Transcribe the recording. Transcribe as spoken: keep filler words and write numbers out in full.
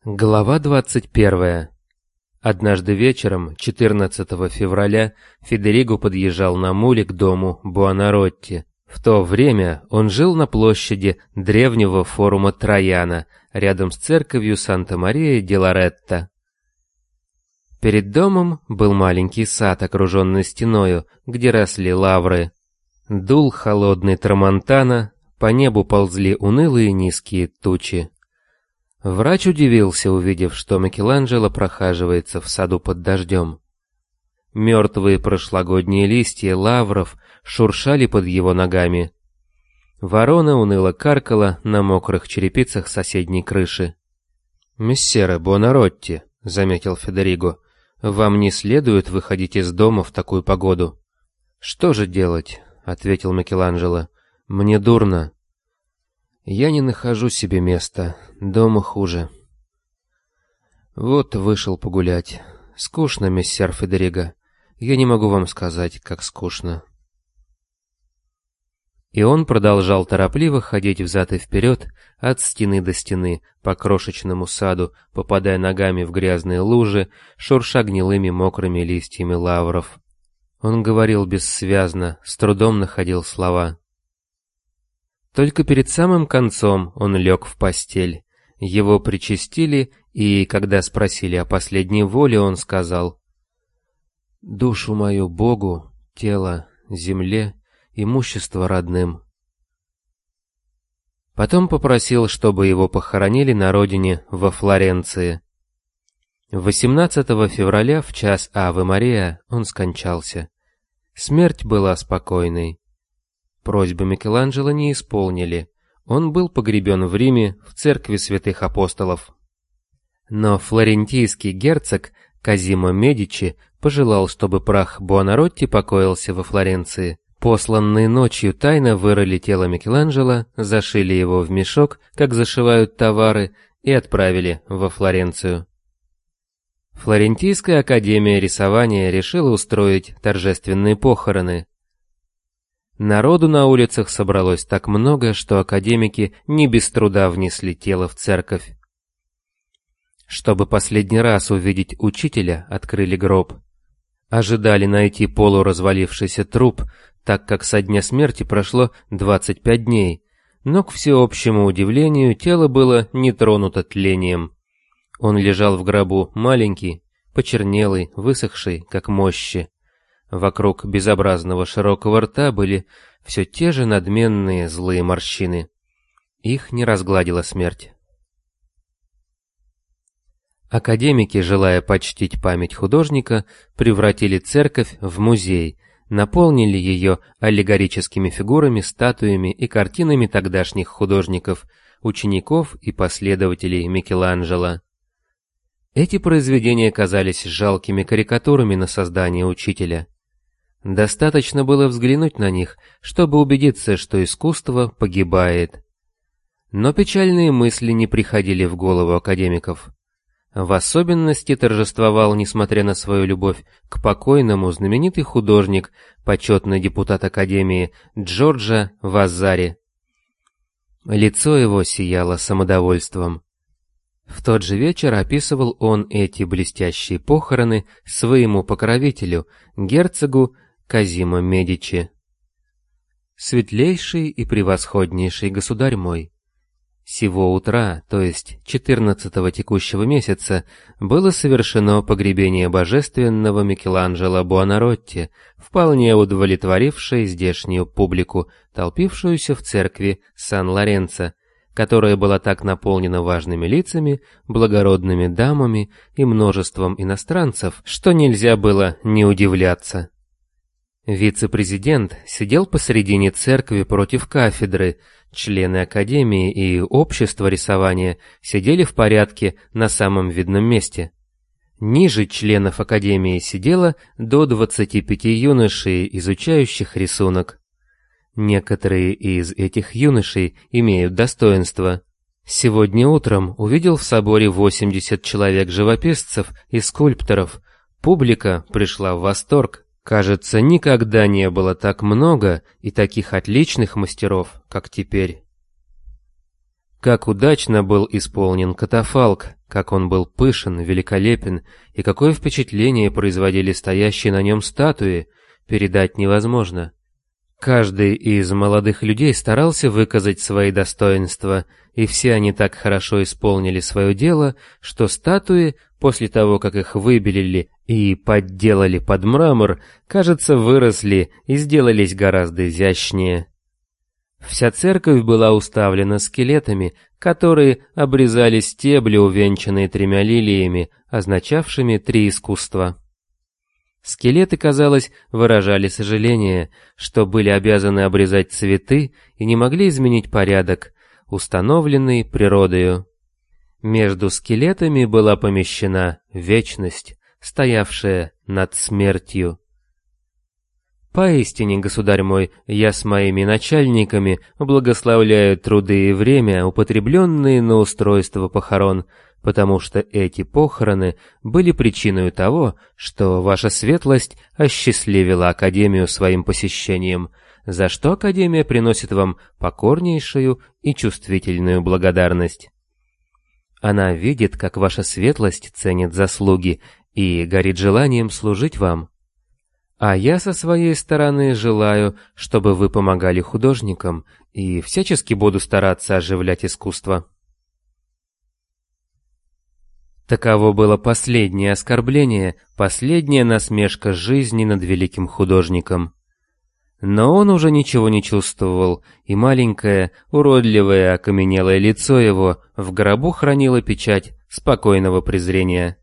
Глава двадцать первая. Однажды вечером, четырнадцатого февраля, Федериго подъезжал на муле к дому Буонаротти. В то время он жил на площади древнего форума Траяна, рядом с церковью Санта-Мария-де-Лоретто. Перед домом был маленький сад, окруженный стеною, где росли лавры. Дул холодный трамонтана, по небу ползли унылые низкие тучи. Врач удивился, увидев, что Микеланджело прохаживается в саду под дождем. Мертвые прошлогодние листья лавров шуршали под его ногами. Ворона уныло каркала на мокрых черепицах соседней крыши. «Мессере Буонаротти», — заметил Федериго, — «вам не следует выходить из дома в такую погоду». «Что же делать?» — ответил Микеланджело. «Мне дурно. Я не нахожу себе места, дома хуже. Вот вышел погулять. Скучно, мессер Федериго. Я не могу вам сказать, как скучно». И он продолжал торопливо ходить взад и вперед, от стены до стены, по крошечному саду, попадая ногами в грязные лужи, шурша гнилыми мокрыми листьями лавров. Он говорил бессвязно, с трудом находил слова. Только перед самым концом он лег в постель. Его причестили, и, когда спросили о последней воле, он сказал: «Душу мою Богу, тело земле, имущество родным». Потом попросил, чтобы его похоронили на родине во Флоренции. восемнадцатого февраля в час Аве Мария он скончался. Смерть была спокойной. Просьбы Микеланджело не исполнили. Он был погребен в Риме, в церкви святых апостолов. Но флорентийский герцог Козимо Медичи пожелал, чтобы прах Буонаротти покоился во Флоренции. Посланные ночью тайно вырыли тело Микеланджело, зашили его в мешок, как зашивают товары, и отправили во Флоренцию. Флорентийская академия рисования решила устроить торжественные похороны. Народу на улицах собралось так много, что академики не без труда внесли тело в церковь. Чтобы последний раз увидеть учителя, открыли гроб. Ожидали найти полуразвалившийся труп, так как со дня смерти прошло двадцать пять дней, но, к всеобщему удивлению, тело было не тронуто тлением. Он лежал в гробу маленький, почернелый, высохший, как мощи. Вокруг безобразного широкого рта были все те же надменные злые морщины. Их не разгладила смерть. Академики, желая почтить память художника, превратили церковь в музей, наполнили ее аллегорическими фигурами, статуями и картинами тогдашних художников, учеников и последователей Микеланджело. Эти произведения казались жалкими карикатурами на создание учителя. Достаточно было взглянуть на них, чтобы убедиться, что искусство погибает. Но печальные мысли не приходили в голову академиков. В особенности торжествовал, несмотря на свою любовь к покойному, знаменитый художник, почетный депутат Академии Джорджо Вазари. Лицо его сияло самодовольством. В тот же вечер описывал он эти блестящие похороны своему покровителю, герцогу Козимо Медичи. «Светлейший и превосходнейший государь мой, сего утра, то есть четырнадцатого текущего месяца, было совершено погребение божественного Микеланджело Буонаротти, вполне удовлетворившее здешнюю публику, толпившуюся в церкви Сан-Лоренцо, которая была так наполнена важными лицами, благородными дамами и множеством иностранцев, что нельзя было не удивляться. Вице-президент сидел посредине церкви против кафедры, члены академии и общества рисования сидели в порядке на самом видном месте. Ниже членов академии сидело до двадцати пяти юношей, изучающих рисунок. Некоторые из этих юношей имеют достоинство. Сегодня утром увидел в соборе восемьдесят человек живописцев и скульпторов. Публика пришла в восторг. Кажется, никогда не было так много и таких отличных мастеров, как теперь. Как удачно был исполнен катафалк, как он был пышен, великолепен, и какое впечатление производили стоящие на нем статуи, передать невозможно. Каждый из молодых людей старался выказать свои достоинства, и все они так хорошо исполнили свое дело, что статуи, после того, как их выбелили и подделали под мрамор, кажется, выросли и сделались гораздо изящнее. Вся церковь была уставлена скелетами, которые обрезали стебли, увенчанные тремя лилиями, означавшими три искусства. Скелеты, казалось, выражали сожаление, что были обязаны обрезать цветы и не могли изменить порядок, установленный природою. Между скелетами была помещена вечность, стоявшая над смертью. Поистине, государь мой, я с моими начальниками благословляю труды и время, употребленные на устройство похорон, потому что эти похороны были причиной того, что ваша светлость осчастливила Академию своим посещением, за что Академия приносит вам покорнейшую и чувствительную благодарность. Она видит, как ваша светлость ценит заслуги и горит желанием служить вам. А я со своей стороны желаю, чтобы вы помогали художникам, и всячески буду стараться оживлять искусство. Таково было последнее оскорбление, последняя насмешка жизни над великим художником. Но он уже ничего не чувствовал, и маленькое, уродливое, окаменелое лицо его в гробу хранило печать спокойного презрения.